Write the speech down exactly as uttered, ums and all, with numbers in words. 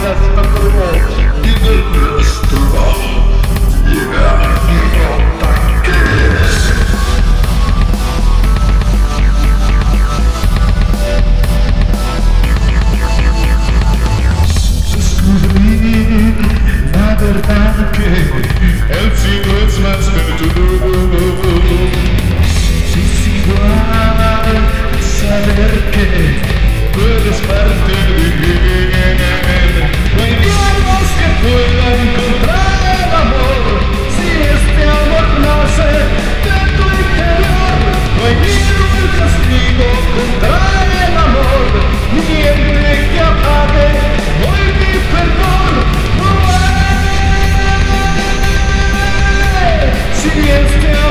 El cielo es más perturbador. Si es igual saber que tú eres parte de él. No hay diablos que puedan encontrar el amor si este amor nace de tu interior. No hay ningún castigo contra el amor, ni niente que apague hoy mi perdón. No hay. Si este